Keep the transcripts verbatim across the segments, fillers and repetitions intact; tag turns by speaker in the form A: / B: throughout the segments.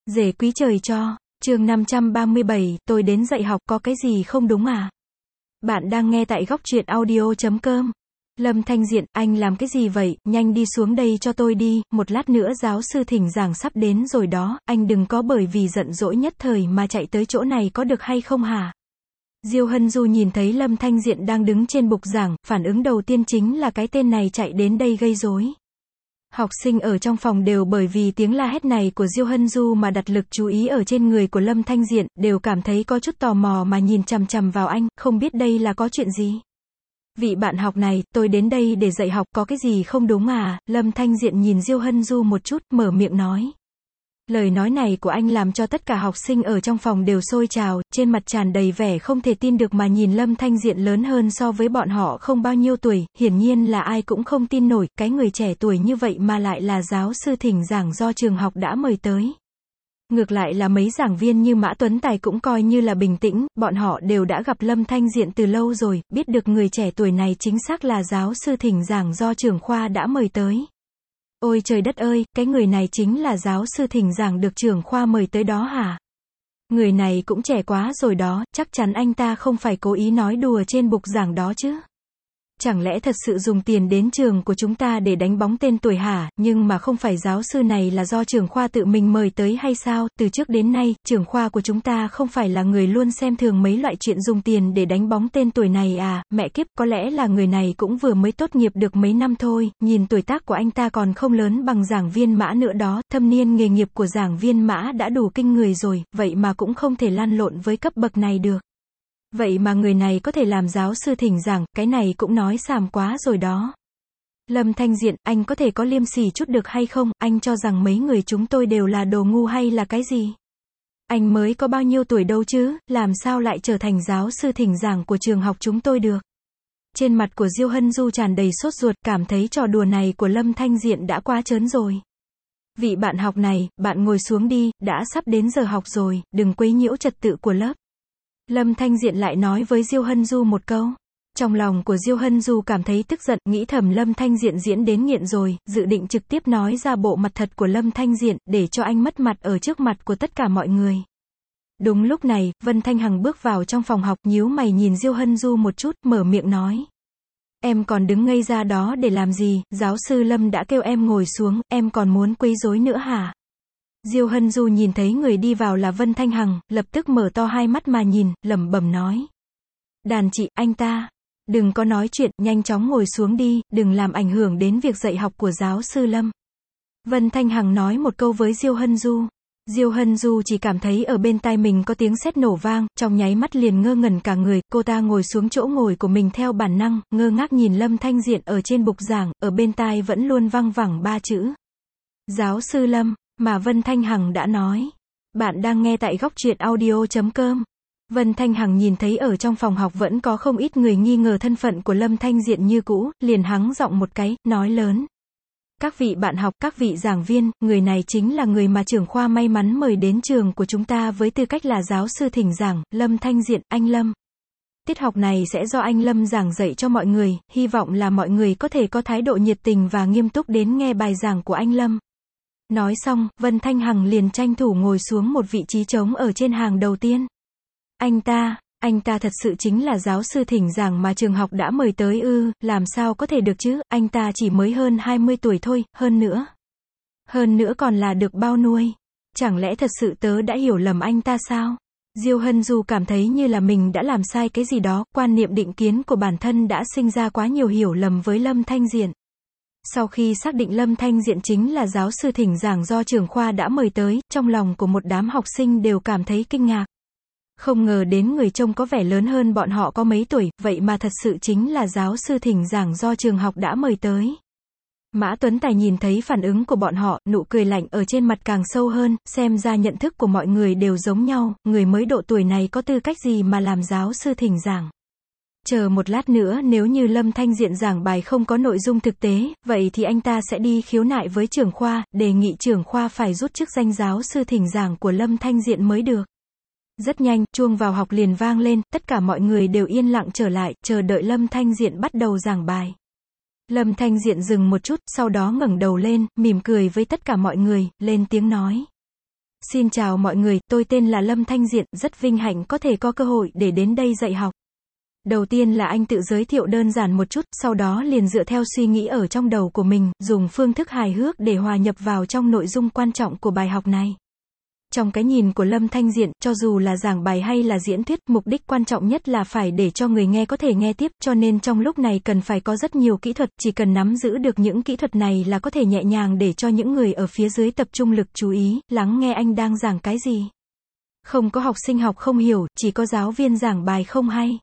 A: Rể quý trời cho, chương năm trăm ba mươi bảy, tôi đến dạy học có cái gì không đúng à? Bạn đang nghe tại góc truyện audio chấm com. Lâm Thanh Diện, anh làm cái gì vậy, nhanh đi xuống đây cho tôi đi, một lát nữa giáo sư thỉnh giảng sắp đến rồi đó, anh đừng có bởi vì giận dỗi nhất thời mà chạy tới chỗ này có được hay không hả? Diêu Hân Du nhìn thấy Lâm Thanh Diện đang đứng trên bục giảng, phản ứng đầu tiên chính là cái tên này chạy đến đây gây rối. Học sinh ở trong phòng đều bởi vì tiếng la hét này của Diêu Hân Du mà đặt lực chú ý ở trên người của Lâm Thanh Diện, đều cảm thấy có chút tò mò mà nhìn chằm chằm vào anh, không biết đây là có chuyện gì. Vị bạn học này, tôi đến đây để dạy học, có cái gì không đúng à? Lâm Thanh Diện nhìn Diêu Hân Du một chút, mở miệng nói. Lời nói này của anh làm cho tất cả học sinh ở trong phòng đều sôi trào, trên mặt tràn đầy vẻ không thể tin được mà nhìn Lâm Thanh Diện lớn hơn so với bọn họ không bao nhiêu tuổi, hiển nhiên là ai cũng không tin nổi, cái người trẻ tuổi như vậy mà lại là giáo sư thỉnh giảng do trường học đã mời tới. Ngược lại là mấy giảng viên như Mã Tuấn Tài cũng coi như là bình tĩnh, bọn họ đều đã gặp Lâm Thanh Diện từ lâu rồi, biết được người trẻ tuổi này chính xác là giáo sư thỉnh giảng do trưởng khoa đã mời tới. Ôi trời đất ơi, cái người này chính là giáo sư thỉnh giảng được trưởng khoa mời tới đó hả? Người này cũng trẻ quá rồi đó, chắc chắn anh ta không phải cố ý nói đùa trên bục giảng đó chứ. Chẳng lẽ thật sự dùng tiền đến trường của chúng ta để đánh bóng tên tuổi hả? Nhưng mà không phải giáo sư này là do trưởng khoa tự mình mời tới hay sao? Từ trước đến nay, trưởng khoa của chúng ta không phải là người luôn xem thường mấy loại chuyện dùng tiền để đánh bóng tên tuổi này à? Mẹ kiếp, có lẽ là người này cũng vừa mới tốt nghiệp được mấy năm thôi, nhìn tuổi tác của anh ta còn không lớn bằng giảng viên Mã nữa đó, thâm niên nghề nghiệp của giảng viên Mã đã đủ kinh người rồi, vậy mà cũng không thể lăn lộn với cấp bậc này được. Vậy mà người này có thể làm giáo sư thỉnh giảng, cái này cũng nói xàm quá rồi đó. Lâm Thanh Diện, anh có thể có liêm sỉ chút được hay không, anh cho rằng mấy người chúng tôi đều là đồ ngu hay là cái gì? Anh mới có bao nhiêu tuổi đâu chứ, làm sao lại trở thành giáo sư thỉnh giảng của trường học chúng tôi được? Trên mặt của Diêu Hân Du tràn đầy sốt ruột, cảm thấy trò đùa này của Lâm Thanh Diện đã quá trớn rồi. Vị bạn học này, bạn ngồi xuống đi, đã sắp đến giờ học rồi, đừng quấy nhiễu trật tự của lớp. Lâm Thanh Diện lại nói với Diêu Hân Du một câu. Trong lòng của Diêu Hân Du cảm thấy tức giận, nghĩ thầm Lâm Thanh Diện diễn đến nghiện rồi, dự định trực tiếp nói ra bộ mặt thật của Lâm Thanh Diện, để cho anh mất mặt ở trước mặt của tất cả mọi người. Đúng lúc này, Vân Thanh Hằng bước vào trong phòng học, nhíu mày nhìn Diêu Hân Du một chút, mở miệng nói. Em còn đứng ngây ra đó để làm gì, giáo sư Lâm đã kêu em ngồi xuống, em còn muốn quấy rối nữa hả? Diêu Hân Du nhìn thấy người đi vào là Vân Thanh Hằng, lập tức mở to hai mắt mà nhìn, lẩm bẩm nói. Đàn chị, anh ta, đừng có nói chuyện, nhanh chóng ngồi xuống đi, đừng làm ảnh hưởng đến việc dạy học của giáo sư Lâm. Vân Thanh Hằng nói một câu với Diêu Hân Du. Diêu Hân Du chỉ cảm thấy ở bên tai mình có tiếng sét nổ vang, trong nháy mắt liền ngơ ngẩn cả người, cô ta ngồi xuống chỗ ngồi của mình theo bản năng, ngơ ngác nhìn Lâm Thanh Diện ở trên bục giảng, ở bên tai vẫn luôn văng vẳng ba chữ. Giáo sư Lâm. Mà Vân Thanh Hằng đã nói. Bạn đang nghe tại góc truyện audio chấm com. Vân Thanh Hằng nhìn thấy ở trong phòng học vẫn có không ít người nghi ngờ thân phận của Lâm Thanh Diện như cũ, liền hắng giọng một cái, nói lớn. Các vị bạn học, các vị giảng viên, người này chính là người mà trưởng khoa may mắn mời đến trường của chúng ta với tư cách là giáo sư thỉnh giảng, Lâm Thanh Diện, anh Lâm. Tiết học này sẽ do anh Lâm giảng dạy cho mọi người, hy vọng là mọi người có thể có thái độ nhiệt tình và nghiêm túc đến nghe bài giảng của anh Lâm. Nói xong, Vân Thanh Hằng liền tranh thủ ngồi xuống một vị trí trống ở trên hàng đầu tiên. Anh ta, anh ta thật sự chính là giáo sư thỉnh giảng mà trường học đã mời tới ư, làm sao có thể được chứ, anh ta chỉ mới hơn hai mươi tuổi thôi, hơn nữa. Hơn nữa còn là được bao nuôi. Chẳng lẽ thật sự tớ đã hiểu lầm anh ta sao? Diêu Hân Du cảm thấy như là mình đã làm sai cái gì đó, quan niệm định kiến của bản thân đã sinh ra quá nhiều hiểu lầm với Lâm Thanh Diện. Sau khi xác định Lâm Thanh Diện chính là giáo sư thỉnh giảng do trưởng khoa đã mời tới, trong lòng của một đám học sinh đều cảm thấy kinh ngạc. Không ngờ đến người trông có vẻ lớn hơn bọn họ có mấy tuổi, vậy mà thật sự chính là giáo sư thỉnh giảng do trường học đã mời tới. Mã Tuấn Tài nhìn thấy phản ứng của bọn họ, nụ cười lạnh ở trên mặt càng sâu hơn, xem ra nhận thức của mọi người đều giống nhau, người mới độ tuổi này có tư cách gì mà làm giáo sư thỉnh giảng. Chờ một lát nữa nếu như Lâm Thanh Diện giảng bài không có nội dung thực tế, vậy thì anh ta sẽ đi khiếu nại với trưởng khoa, đề nghị trưởng khoa phải rút chức danh giáo sư thỉnh giảng của Lâm Thanh Diện mới được. Rất nhanh, chuông vào học liền vang lên, tất cả mọi người đều yên lặng trở lại, chờ đợi Lâm Thanh Diện bắt đầu giảng bài. Lâm Thanh Diện dừng một chút, sau đó ngẩng đầu lên, mỉm cười với tất cả mọi người, lên tiếng nói. Xin chào mọi người, tôi tên là Lâm Thanh Diện, rất vinh hạnh có thể có cơ hội để đến đây dạy học. Đầu tiên là anh tự giới thiệu đơn giản một chút, sau đó liền dựa theo suy nghĩ ở trong đầu của mình, dùng phương thức hài hước để hòa nhập vào trong nội dung quan trọng của bài học này. Trong cái nhìn của Lâm Thanh Diện, cho dù là giảng bài hay là diễn thuyết, mục đích quan trọng nhất là phải để cho người nghe có thể nghe tiếp, cho nên trong lúc này cần phải có rất nhiều kỹ thuật, chỉ cần nắm giữ được những kỹ thuật này là có thể nhẹ nhàng để cho những người ở phía dưới tập trung lực chú ý, lắng nghe anh đang giảng cái gì. Không có học sinh học không hiểu, chỉ có giáo viên giảng bài không hay.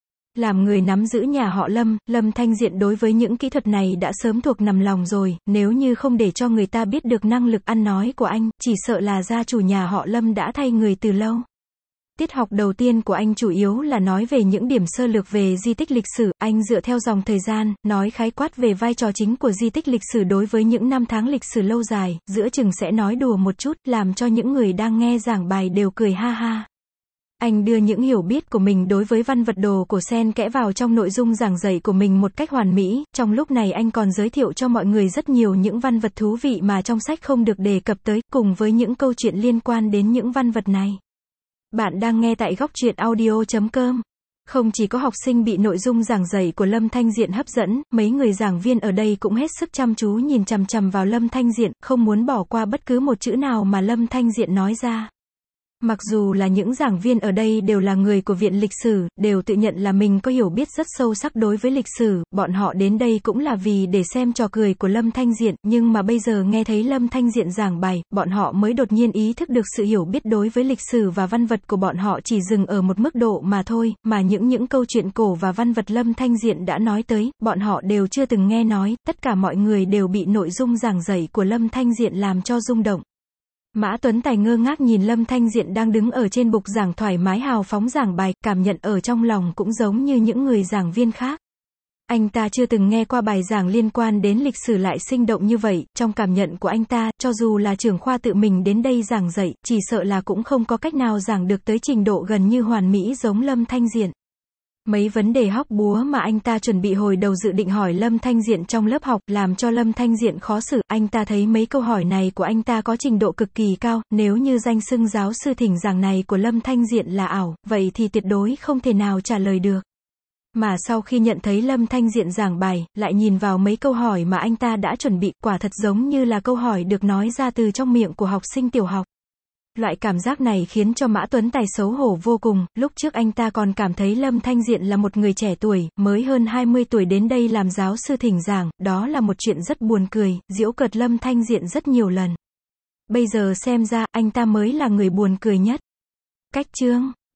A: Làm người nắm giữ nhà họ Lâm, Lâm Thanh Diện đối với những kỹ thuật này đã sớm thuộc nằm lòng rồi, nếu như không để cho người ta biết được năng lực ăn nói của anh, chỉ sợ là gia chủ nhà họ Lâm đã thay người từ lâu. Tiết học đầu tiên của anh chủ yếu là nói về những điểm sơ lược về di tích lịch sử, anh dựa theo dòng thời gian, nói khái quát về vai trò chính của di tích lịch sử đối với những năm tháng lịch sử lâu dài, giữa chừng sẽ nói đùa một chút, làm cho những người đang nghe giảng bài đều cười ha ha. Anh đưa những hiểu biết của mình đối với văn vật đồ cổ xen kẽ vào trong nội dung giảng dạy của mình một cách hoàn mỹ, trong lúc này anh còn giới thiệu cho mọi người rất nhiều những văn vật thú vị mà trong sách không được đề cập tới, cùng với những câu chuyện liên quan đến những văn vật này. Bạn đang nghe tại góc truyện audio chấm com. Không chỉ có học sinh bị nội dung giảng dạy của Lâm Thanh Diện hấp dẫn, mấy người giảng viên ở đây cũng hết sức chăm chú nhìn chằm chằm vào Lâm Thanh Diện, không muốn bỏ qua bất cứ một chữ nào mà Lâm Thanh Diện nói ra. Mặc dù là những giảng viên ở đây đều là người của Viện Lịch sử, đều tự nhận là mình có hiểu biết rất sâu sắc đối với lịch sử, bọn họ đến đây cũng là vì để xem trò cười của Lâm Thanh Diện, nhưng mà bây giờ nghe thấy Lâm Thanh Diện giảng bài, bọn họ mới đột nhiên ý thức được sự hiểu biết đối với lịch sử và văn vật của bọn họ chỉ dừng ở một mức độ mà thôi, mà những những câu chuyện cổ và văn vật Lâm Thanh Diện đã nói tới, bọn họ đều chưa từng nghe nói, tất cả mọi người đều bị nội dung giảng dạy của Lâm Thanh Diện làm cho rung động. Mã Tuấn Tài ngơ ngác nhìn Lâm Thanh Diện đang đứng ở trên bục giảng thoải mái hào phóng giảng bài, cảm nhận ở trong lòng cũng giống như những người giảng viên khác. Anh ta chưa từng nghe qua bài giảng liên quan đến lịch sử lại sinh động như vậy, trong cảm nhận của anh ta, cho dù là trưởng khoa tự mình đến đây giảng dạy, chỉ sợ là cũng không có cách nào giảng được tới trình độ gần như hoàn mỹ giống Lâm Thanh Diện. Mấy vấn đề hóc búa mà anh ta chuẩn bị hồi đầu dự định hỏi Lâm Thanh Diện trong lớp học, làm cho Lâm Thanh Diện khó xử, anh ta thấy mấy câu hỏi này của anh ta có trình độ cực kỳ cao, nếu như danh xưng giáo sư thỉnh giảng này của Lâm Thanh Diện là ảo, vậy thì tuyệt đối không thể nào trả lời được. Mà sau khi nhận thấy Lâm Thanh Diện giảng bài, lại nhìn vào mấy câu hỏi mà anh ta đã chuẩn bị, quả thật giống như là câu hỏi được nói ra từ trong miệng của học sinh tiểu học. Loại cảm giác này khiến cho Mã Tuấn Tài xấu hổ vô cùng, lúc trước anh ta còn cảm thấy Lâm Thanh Diện là một người trẻ tuổi, mới hơn hai mươi tuổi đến đây làm giáo sư thỉnh giảng, đó là một chuyện rất buồn cười, giễu cợt Lâm Thanh Diện rất nhiều lần. Bây giờ xem ra, anh ta mới là người buồn cười nhất. Cách chương